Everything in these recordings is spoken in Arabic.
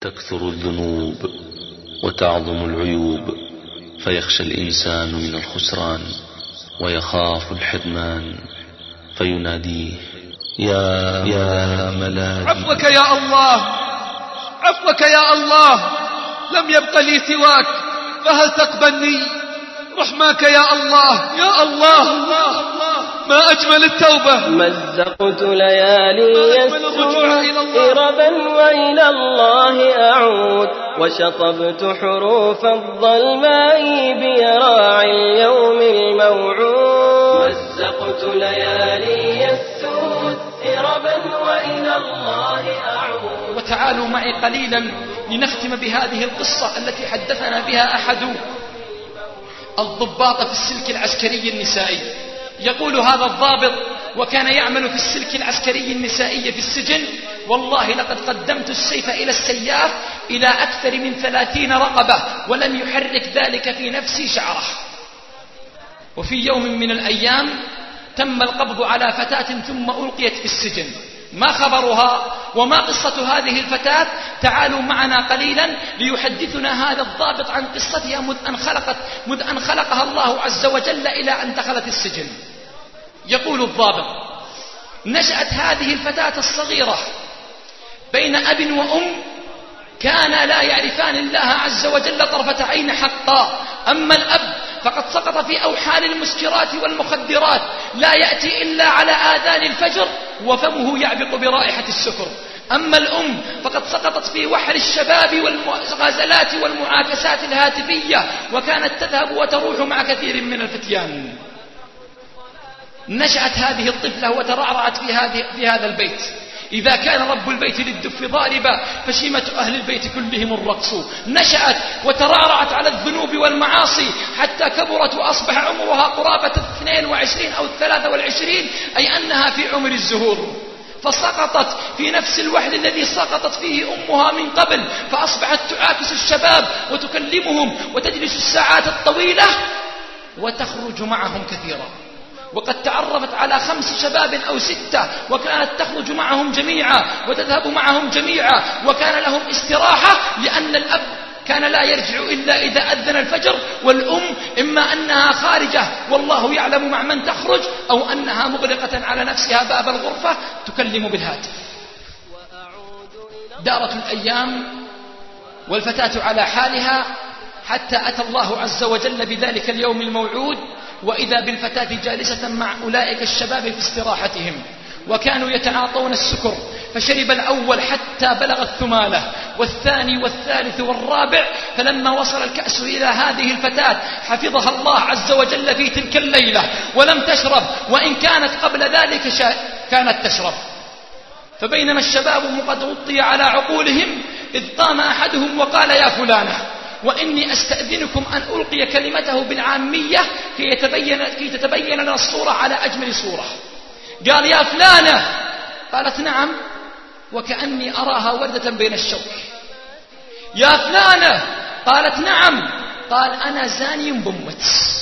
تكثر الذنوب وتعظم العيوب، فيخشى الإنسان من الخسران ويخاف الحرمان، فيناديه يا ملاذي. عفوك يا الله، عفوك يا الله، لم يبق لي سواك، فهل تقبلني؟ رحماك يا الله، يا الله. ما أجمل التوبة. مزقت ليالي السوء إربا وإلى الله أعود، وشطبت حروف الظلماء بيراعي اليوم الموعود. مزقت ليالي السوء إربا وإلى الله أعود. وتعالوا معي قليلا لنختم بهذه القصة التي حدثنا بها أحد الضباط في السلك العسكري النسائي. يقول هذا الضابط وكان يعمل في السلك العسكري النسائي في السجن: والله لقد قدمت السيف إلى السياف إلى أكثر من 30 رقبة ولم يحرك ذلك في نفسي شعرة. وفي يوم من الأيام تم القبض على فتاة ثم ألقيت في السجن. ما خبرها وما قصة هذه الفتاة؟ تعالوا معنا قليلا ليحدثنا هذا الضابط عن قصتها مذ أن خلقها الله عز وجل إلى أن دخلت السجن. يقول الضابط: نشأت هذه الفتاة الصغيرة بين أب وأم كانا لا يعرفان الله عز وجل طرفة عين حقا. أما الأب فقد سقط في أوحال المسكرات والمخدرات، لا يأتي إلا على آذان الفجر وفمه يعبق برائحة السكر. أما الأم فقد سقطت في وحر الشباب والغزلات والمعاكسات الهاتفية، وكانت تذهب وتروح مع كثير من الفتيان. نشأت هذه الطفلة وترعرعت في هذا البيت. إذا كان رب البيت للدف ضاربا فشيمة أهل البيت كلهم الرقص. نشأت وترعرعت على الذنوب والمعاصي حتى كبرت وأصبح عمرها قرابة 22 أو 23، أي أنها في عمر الزهور. فسقطت في نفس الوحل الذي سقطت فيه أمها من قبل، فأصبحت تعاكس الشباب وتكلمهم وتجلس الساعات الطويلة وتخرج معهم كثيرا. وقد تعرفت على 5 شباب أو 6، وكانت تخرج معهم جميعا وتذهب معهم جميعا، وكان لهم استراحة، لأن الأب كان لا يرجع إلا إذا أذن الفجر، والأم إما أنها خارجة والله يعلم مع من تخرج، أو أنها مغلقة على نفسها باب الغرفة تكلم بالهاتف. دارت الأيام والفتاة على حالها حتى أتى الله عز وجل بذلك اليوم الموعود، وإذا بالفتاة جالسة مع أولئك الشباب في استراحتهم، وكانوا يتعاطون السكر، فشرب الأول حتى بلغ الثمالة، والثاني والثالث والرابع، فلما وصل الكأس إلى هذه الفتاة حفظها الله عز وجل في تلك الليلة ولم تشرب، وإن كانت قبل ذلك كانت تشرب. فبينما الشباب قد غطي على عقولهم إذ قام أحدهم وقال: يا فلانة، وإني أستأذنكم أن ألقي كلمته بالعامية كي تتبين لنا الصورة على أجمل صورة. قال: يا فلانة. قالت: نعم. وكأني أراها وردة بين الشوك. يا فلانة. قالت: نعم. قال: أنا زاني بمت.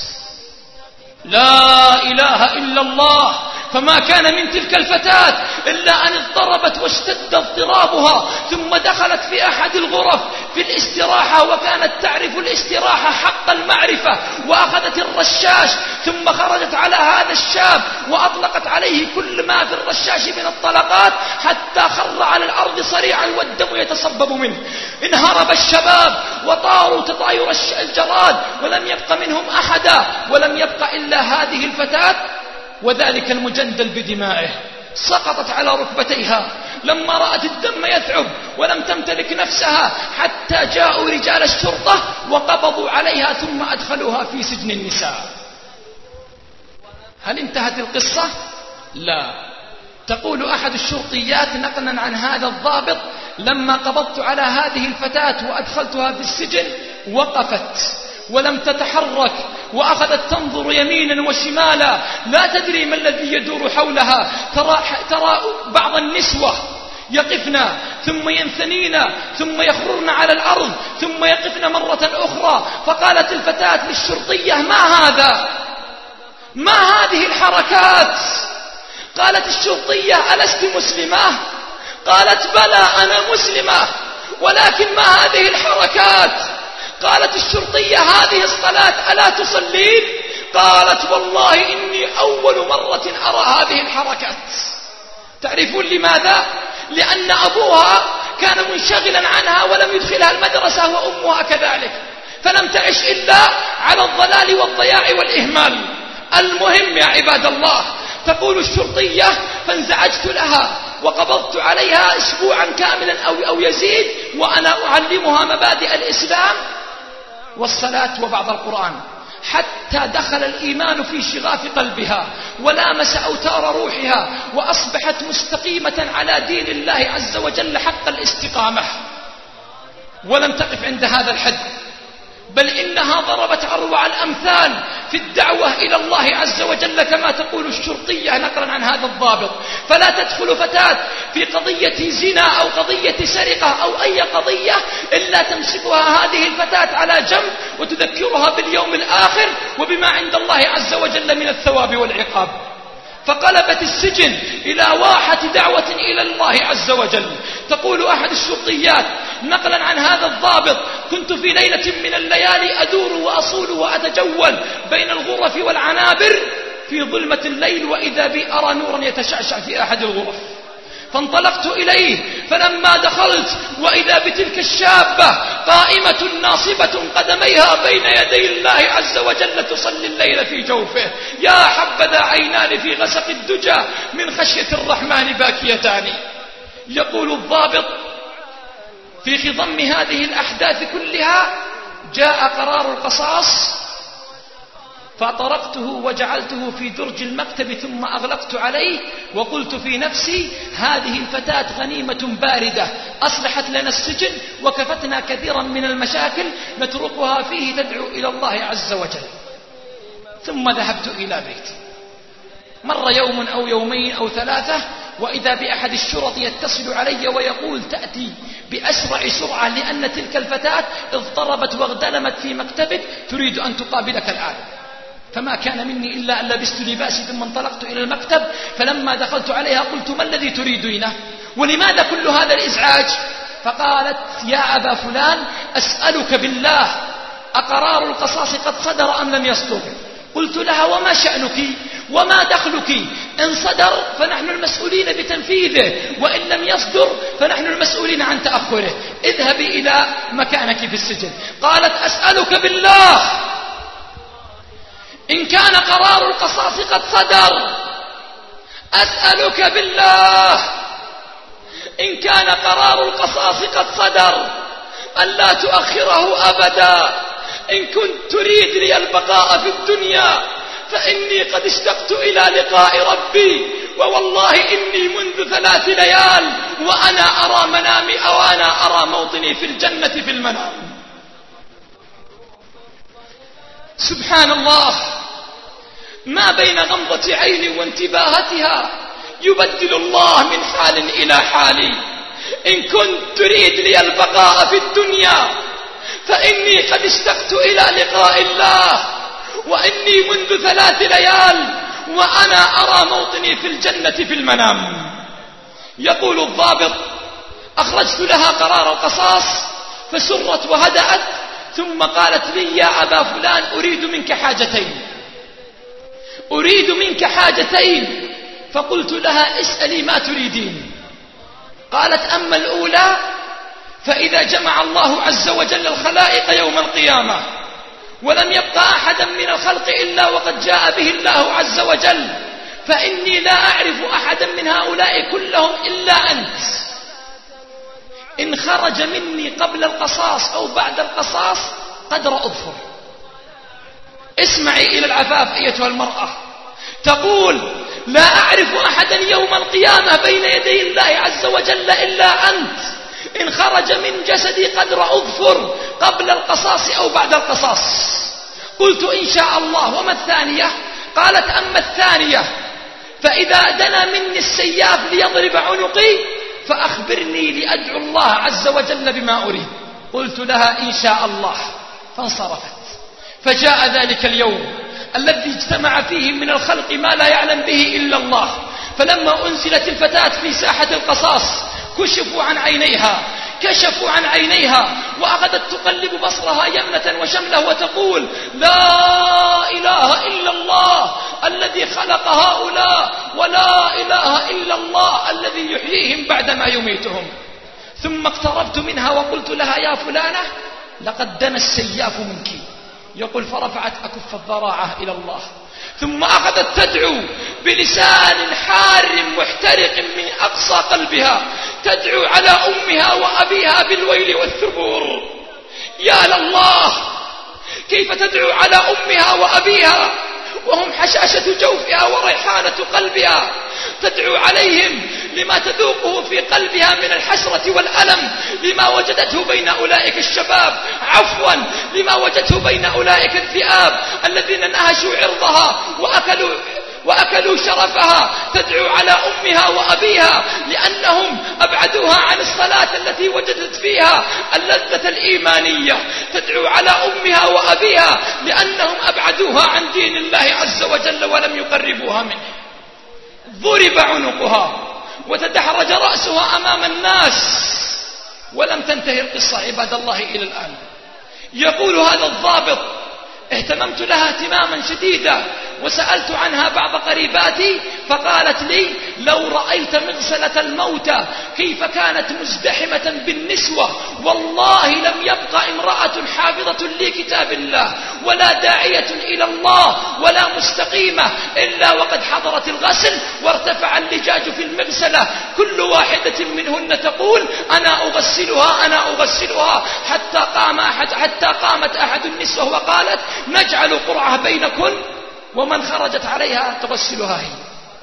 لا إله إلا الله. فما كان من تلك الفتاة إلا أن اضطربت واشتد اضطرابها، ثم دخلت في أحد الغرف في الاستراحة، وكانت تعرف الاستراحة حق المعرفة، وأخذت الرشاش ثم خرجت على هذا الشاب وأطلقت عليه كل ما في الرشاش من الطلقات حتى خر على الأرض صريعا والدم يتصبب منه. انهرب الشباب وطاروا تطاير الجراد، ولم يبق منهم أحدا، ولم يبق إلا هذه الفتاة وذلك المجندل بدمائه. سقطت على ركبتيها لما رأت الدم يثعب، ولم تمتلك نفسها حتى جاءوا رجال الشرطة وقبضوا عليها ثم أدخلوها في سجن النساء. هل انتهت القصة؟ لا. تقول أحد الشرطيات نقلا عن هذا الضابط: لما قبضت على هذه الفتاة وأدخلتها في السجن وقفت ولم تتحرك، وأخذت تنظر يمينا وشمالا، لا تدري ما الذي يدور حولها. ترى بعض النسوة يقفن ثم ينثنين ثم يخررن على الأرض ثم يقفن مرة أخرى. فقالت الفتاة للشرطية: ما هذا؟ ما هذه الحركات؟ قالت الشرطية: ألست مسلمة؟ قالت: بلى أنا مسلمة، ولكن ما هذه الحركات؟ قالت الشرطية: هذه الصلاة ألا تصلين؟ قالت: والله إني أول مرة أرى هذه الحركات. تعرفون لماذا؟ لأن أبوها كان منشغلا عنها ولم يدخلها المدرسة وأمها كذلك، فلم تعش إلا على الضلال والضياع والإهمال. المهم يا عباد الله، تقول الشرطية: فانزعجت لها وقبضت عليها أسبوعا كاملا أو يزيد وأنا أعلمها مبادئ الإسلام والصلاة وبعض القرآن، حتى دخل الإيمان في شغاف قلبها ولامس أوتار روحها، وأصبحت مستقيمة على دين الله عز وجل حق الاستقامة. ولم تقف عند هذا الحد، بل إنها ضربت أروع الأمثال في الدعوة إلى الله عز وجل، كما تقول الشرطية نقلا عن هذا الضابط: فلا تدخل فتاة في قضية زنا أو قضية سرقة أو أي قضية إلا تمسكها هذه الفتاة على جنب وتذكرها باليوم الآخر وبما عند الله عز وجل من الثواب والعقاب. فقلبت السجن إلى واحة دعوة إلى الله عز وجل. تقول أحد الشرطيات نقلا عن هذا الضابط: كنت في ليلة من الليالي أدور وأصول وأتجول بين الغرف والعنابر في ظلمة الليل، وإذا بي أرى نورا يتشعشع في أحد الغرف، فانطلقت إليه، فلما دخلت وإذا بتلك الشابة قائمة ناصبة قدميها بين يدي الله عز وجل تصلي الليل في جوفه. يا حبذا عينان في غسق الدجى من خشية الرحمن باكيتان. يقول الضابط: في خضم هذه الأحداث كلها جاء قرار القصاص، فطرقته وجعلته في درج المكتب ثم أغلقت عليه، وقلت في نفسي: هذه الفتاة غنيمة باردة أصلحت لنا السجن وكفتنا كثيرا من المشاكل نتركها فيه تدعو إلى الله عز وجل. ثم ذهبت إلى بيتي. مر يوم أو يومين أو ثلاثة، وإذا بأحد الشرط يتصل علي ويقول: تأتي بأسرع سرعة لأن تلك الفتاة اضطربت واغتلمت في مكتبك تريد أن تقابلك الآن. فما كان مني إلا أن لبست لباسي ثم انطلقت إلى المكتب، فلما دخلت عليها قلت: ما الذي تريدينه؟ ولماذا كل هذا الإزعاج؟ فقالت: يا أبا فلان، أسألك بالله، أقرار القصاص قد صدر أم لم يصدر؟ قلت لها: وما شأنك وما دخلك؟ إن صدر فنحن المسؤولين بتنفيذه، وإن لم يصدر فنحن المسؤولين عن تأخره. اذهبي إلى مكانك في السجن. قالت: أسألك بالله، إن كان قرار القصاص قد صدر، أسألك بالله إن كان قرار القصاص قد صدر ألا تؤخره أبدا. إن كنت تريد لي البقاء في الدنيا فإني قد اشتقت إلى لقاء ربي، ووالله إني منذ 3 ليال وأنا أرى منامي أو أنا أرى موطني في الجنة في المنام. سبحان الله، ما بين غمضة عين وانتباهتها يبدل الله من حال إلى حال. إن كنت تريد لي البقاء في الدنيا فإني قد اشتقت إلى لقاء الله، وإني منذ 3 ليال وأنا أرى موطني في الجنة في المنام. يقول الضابط: أخرجت لها قرار القصاص فسرت وهدأت، ثم قالت لي: يا أبا فلان، أريد منك حاجتين. فقلت لها: اسألي ما تريدين. قالت: أما الأولى فإذا جمع الله عز وجل الخلائق يوم القيامة ولم يبقى أحدا من الخلق إلا وقد جاء به الله عز وجل، فإني لا أعرف أحدا من هؤلاء كلهم إلا أنت. إن خرج مني قبل القصاص أو بعد القصاص قدر أظفر. اسمعي إلى العفاف أيتها المرأة، تقول: لا أعرف أحدا يوم القيامة بين يدي الله عز وجل إلا أنت. إن خرج من جسدي قدر أظفر قبل القصاص أو بعد القصاص. قلت: إن شاء الله. وما الثانية؟ قالت: أما الثانية فإذا دنا مني السياف ليضرب عنقي فأخبرني لأدعو الله عز وجل بما أريد. قلت لها: إن شاء الله. فانصرفت. فجاء ذلك اليوم الذي اجتمع فيه من الخلق ما لا يعلم به إلا الله. فلما أنزلت الفتاة في ساحة القصاص كشفوا عن عينيها، كشفوا عن عينيها وأخذت تقلب بصرها يمنة وشمله وتقول: لا إله إلا الله الذي خلق هؤلاء، ولا إله إلا الله الذي يحييهم بعدما يميتهم. ثم اقتربت منها وقلت لها: يا فلانة، لقد دنا السياف منك. يقول: فرفعت أكف الضراعة إلى الله، ثم أخذت تدعو بلسان حار محترق من أقصى قلبها، تدعو على أمها وأبيها بالويل والثبور. يا لله، كيف تدعو على أمها وأبيها وهم حشاشة جوفها وريحانة قلبها، تدعو عليهم لما تذوقه في قلبها من الحسرة والألم، لما وجدته بين أولئك الشباب، عفوا لما وجدته بين أولئك الذئاب الذين نهشوا عرضها وأكلوا شرفها. تدعو على أمها وأبيها لأنهم أبعدوها عن الصلاة التي وجدت فيها اللذة الإيمانية. تدعو على أمها وأبيها لأنهم أبعدوها عن دين الله عز وجل ولم يقربوها منه. ضرب عنقها وتدحرج رأسها أمام الناس، ولم تنتهي القصة عباد الله إلى الآن. يقول هذا الضابط: اهتممت لها اهتماما شديدا وسألت عنها بعض قريباتي، فقالت لي: لو رأيت مغسلة الموتى كيف كانت مزدحمة بالنسوة، والله لم يبقى امرأة حافظة لكتاب الله ولا داعية إلى الله ولا مستقيمة إلا وقد حضرت الغسل وارتفع اللجاج في المغسلة، كل واحدة منهن تقول: أنا أغسلها، حتى قامت أحد النسوة وقالت: نجعل قرعة بينكن ومن خرجت عليها تغسلها هي.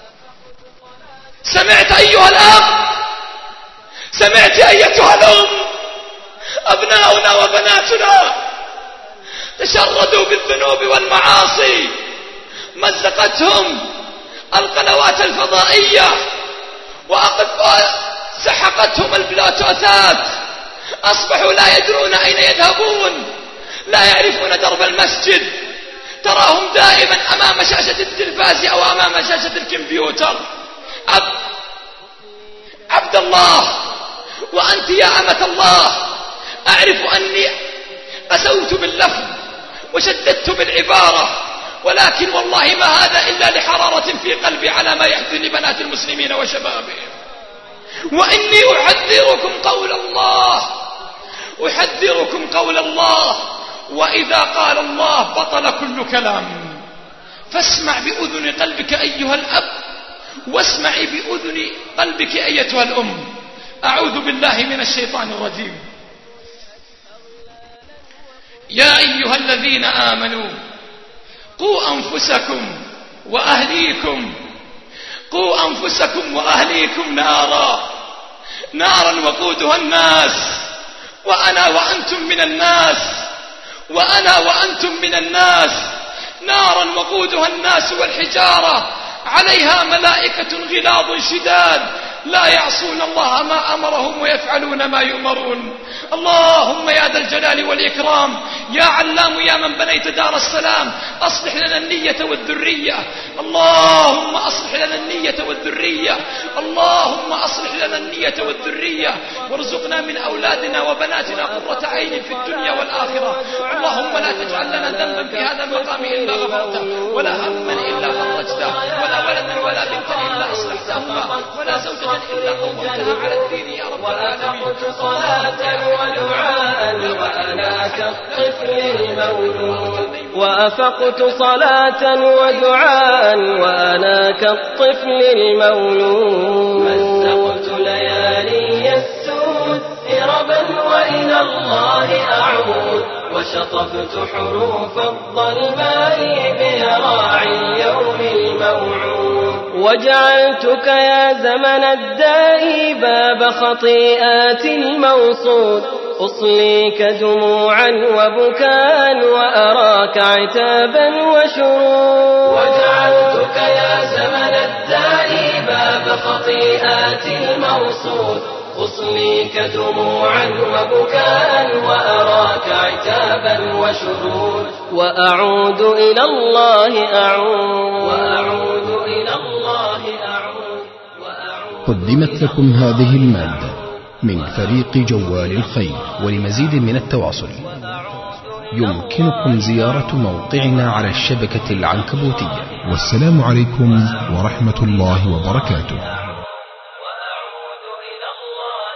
سمعت أيها الأب؟ سمعت أيتها الأم؟ أبناؤنا وبناتنا تشردوا بالذنوب والمعاصي، مزقتهم القنوات الفضائية سحقتهم البلوتوثات، أصبحوا لا يدرون أين يذهبون، لا يعرفون درب المسجد، تراهم دائما أمام شاشة التلفاز أو أمام شاشة الكمبيوتر. عبد الله، وأنت يا أمة الله، أعرف أني قسوت باللفظ وشددت بالعبارة، ولكن والله ما هذا إلا لحرارة في قلبي على ما يحدث لبنات المسلمين وشبابهم. وإني أحذركم قول الله، وإذا قال الله بطل كل كلام. فاسمع بأذن قلبك أيها الأب، واسمعي بأذن قلبك أيتها الأم. أعوذ بالله من الشيطان الرجيم. يا أيها الذين آمنوا قوا أنفسكم وأهليكم نارا وقودها الناس، وأنا وأنتم من الناس، نارا وقودها الناس والحجارة عليها ملائكة غلاظ شداد لا يعصون الله ما أمرهم ويفعلون ما يؤمرون. اللهم يا ذا الجلال والإكرام، يا علام، يا من بنيت دار السلام، أصلح لنا النية والذرية. اللهم أصلح لنا النية والذرية، اللهم أصلح لنا النية والذرية، وارزقنا من أولادنا وبناتنا قرة عين في الدنيا والآخرة. اللهم لا تجعل لنا ذنبا في هذا المقام إلا غفرته، ولا هما إلا فرجته، ولا ولدا ولا بنتا إلا أصلحتهما، ولا زوجة إلا قومتها على الدين يا رب العالمين. وأفقت صلاة ودعاء وأنا كالطفل المولود. مزقت ليالي السود إربا وإلى الله أعود، وشطفت حروف الظلماء بيراعي اليوم الموعود. وجعلتك يا زمن الداء باب خطيئات الموصود، أصليك دموعا وبكاء وأراك عتابا وشرود. وجعلتك يا زمن الداء باب خطيئات الموصود، أصليك دموعا وبكاء وأراك عتابا وشرود. وأعود إلى الله قدمت لكم هذه المادة من فريق جوال الخير. ولمزيد من التواصل يمكنكم زيارة موقعنا على الشبكة العنكبوتية. والسلام عليكم ورحمة الله وبركاته.